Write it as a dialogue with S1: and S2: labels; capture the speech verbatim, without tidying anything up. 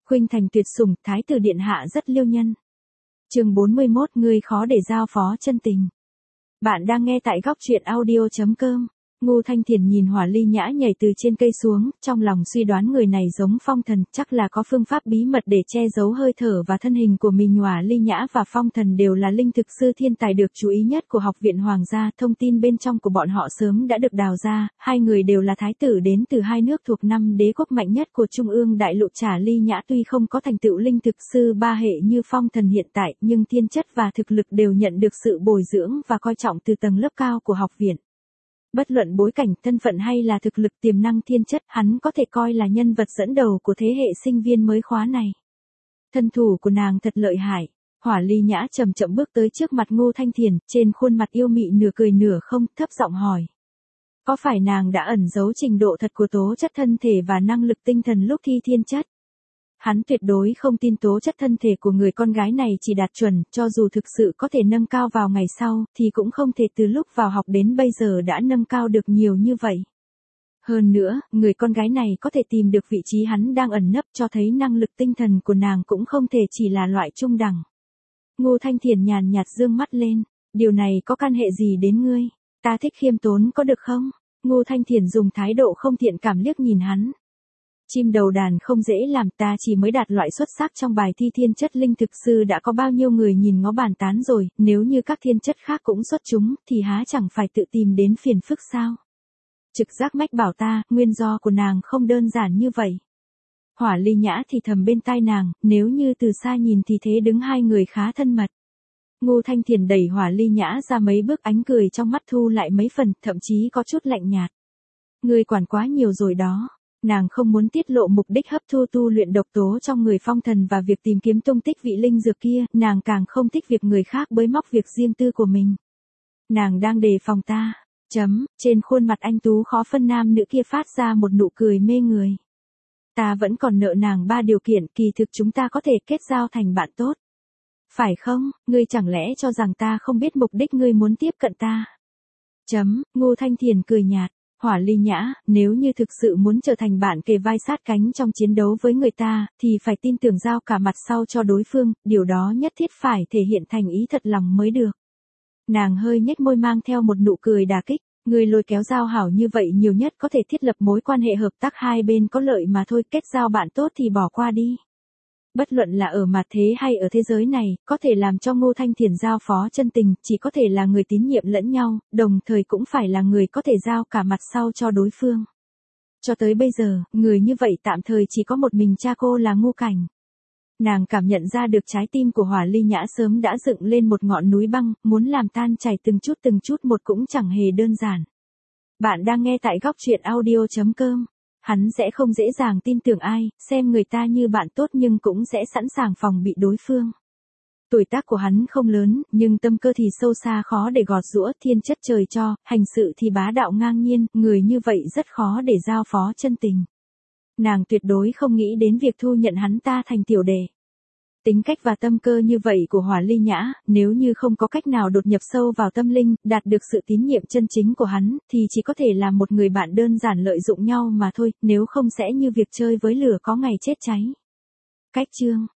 S1: Khuynh thành tuyệt sủng, thái tử điện hạ rất liêu nhân. Chương bốn mươi mốt, ngươi khó để giao phó chân tình. Bạn đang nghe tại góc truyện audio chấm com. Ngô Thanh Thiền nhìn Hỏa Ly Nhã nhảy từ trên cây xuống, trong lòng suy đoán người này giống Phong Thần, chắc là có phương pháp bí mật để che giấu hơi thở và thân hình của mình. Hỏa Ly Nhã và Phong Thần đều là linh thực sư thiên tài được chú ý nhất của học viện Hoàng gia, thông tin bên trong của bọn họ sớm đã được đào ra, hai người đều là thái tử đến từ hai nước thuộc năm đế quốc mạnh nhất của Trung ương đại lục. Hỏa Ly Nhã tuy không có thành tựu linh thực sư ba hệ như Phong Thần hiện tại, nhưng thiên chất và thực lực đều nhận được sự bồi dưỡng và coi trọng từ tầng lớp cao của học viện. Bất luận bối cảnh, thân phận hay là thực lực, tiềm năng, thiên chất, hắn có thể coi là nhân vật dẫn đầu của thế hệ sinh viên mới khóa này. Thân thủ của nàng thật lợi hại. Hỏa Ly Nhã chậm chậm bước tới trước mặt Ngô Thanh Thiền, trên khuôn mặt yêu mị nửa cười nửa không, thấp giọng hỏi. Có phải nàng đã ẩn giấu trình độ thật của tố chất thân thể và năng lực tinh thần lúc thi thiên chất? Hắn tuyệt đối không tin tố chất thân thể của người con gái này chỉ đạt chuẩn, cho dù thực sự có thể nâng cao vào ngày sau, thì cũng không thể từ lúc vào học đến bây giờ đã nâng cao được nhiều như vậy. Hơn nữa, người con gái này có thể tìm được vị trí hắn đang ẩn nấp, cho thấy năng lực tinh thần của nàng cũng không thể chỉ là loại trung đẳng. Ngô Thanh Thiền nhàn nhạt dương mắt lên, điều này có can hệ gì đến ngươi? Ta thích khiêm tốn có được không? Ngô Thanh Thiền dùng thái độ không thiện cảm liếc nhìn hắn. Chim đầu đàn không dễ làm, ta chỉ mới đạt loại xuất sắc trong bài thi thiên chất linh thực sư đã có bao nhiêu người nhìn ngó bàn tán rồi, nếu như các thiên chất khác cũng xuất chúng, thì há chẳng phải tự tìm đến phiền phức sao? Trực giác mách bảo ta, nguyên do của nàng không đơn giản như vậy. Hỏa Ly Nhã thì thầm bên tai nàng, nếu như từ xa nhìn thì thế đứng hai người khá thân mật. Ngô Thanh Thiền đẩy Hỏa Ly Nhã ra mấy bước, ánh cười trong mắt thu lại mấy phần, thậm chí có chút lạnh nhạt. Ngươi quản quá nhiều rồi đó. Nàng không muốn tiết lộ mục đích hấp thu tu luyện độc tố trong người Phong Thần và việc tìm kiếm tung tích vị linh dược kia, nàng càng không thích việc người khác bới móc việc riêng tư của mình. Nàng đang đề phòng ta. Chấm, trên khuôn mặt anh tú khó phân nam nữ kia phát ra một nụ cười mê người. Ta vẫn còn nợ nàng ba điều kiện, kỳ thực chúng ta có thể kết giao thành bạn tốt. Phải không, ngươi chẳng lẽ cho rằng ta không biết mục đích ngươi muốn tiếp cận ta? Chấm, Ngô Thanh Thiền cười nhạt. Hỏa Ly Nhã, nếu như thực sự muốn trở thành bạn kề vai sát cánh trong chiến đấu với người ta, thì phải tin tưởng giao cả mặt sau cho đối phương, điều đó nhất thiết phải thể hiện thành ý thật lòng mới được. Nàng hơi nhếch môi mang theo một nụ cười đả kích, người lôi kéo giao hảo như vậy nhiều nhất có thể thiết lập mối quan hệ hợp tác hai bên có lợi mà thôi, kết giao bạn tốt thì bỏ qua đi. Bất luận là ở mặt thế hay ở thế giới này, có thể làm cho Ngô Thanh Thiền giao phó chân tình, chỉ có thể là người tín nhiệm lẫn nhau, đồng thời cũng phải là người có thể giao cả mặt sau cho đối phương. Cho tới bây giờ, người như vậy tạm thời chỉ có một mình cha cô là Ngô Cảnh. Nàng cảm nhận ra được trái tim của Hỏa Ly Nhã sớm đã dựng lên một ngọn núi băng, muốn làm tan chảy từng chút từng chút một cũng chẳng hề đơn giản. Bạn đang nghe tại góc truyện audio chấm com. Hắn sẽ không dễ dàng tin tưởng ai, xem người ta như bạn tốt nhưng cũng sẽ sẵn sàng phòng bị đối phương. Tuổi tác của hắn không lớn, nhưng tâm cơ thì sâu xa khó để gọt giũa, thiên chất trời cho, hành sự thì bá đạo ngang nhiên, người như vậy rất khó để giao phó chân tình. Nàng tuyệt đối không nghĩ đến việc thu nhận hắn ta thành tiểu đệ. Tính cách và tâm cơ như vậy của Hỏa Ly Nhã, nếu như không có cách nào đột nhập sâu vào tâm linh, đạt được sự tín nhiệm chân chính của hắn, thì chỉ có thể là một người bạn đơn giản lợi dụng nhau mà thôi, nếu không sẽ như việc chơi với lửa có ngày chết cháy. Cách chương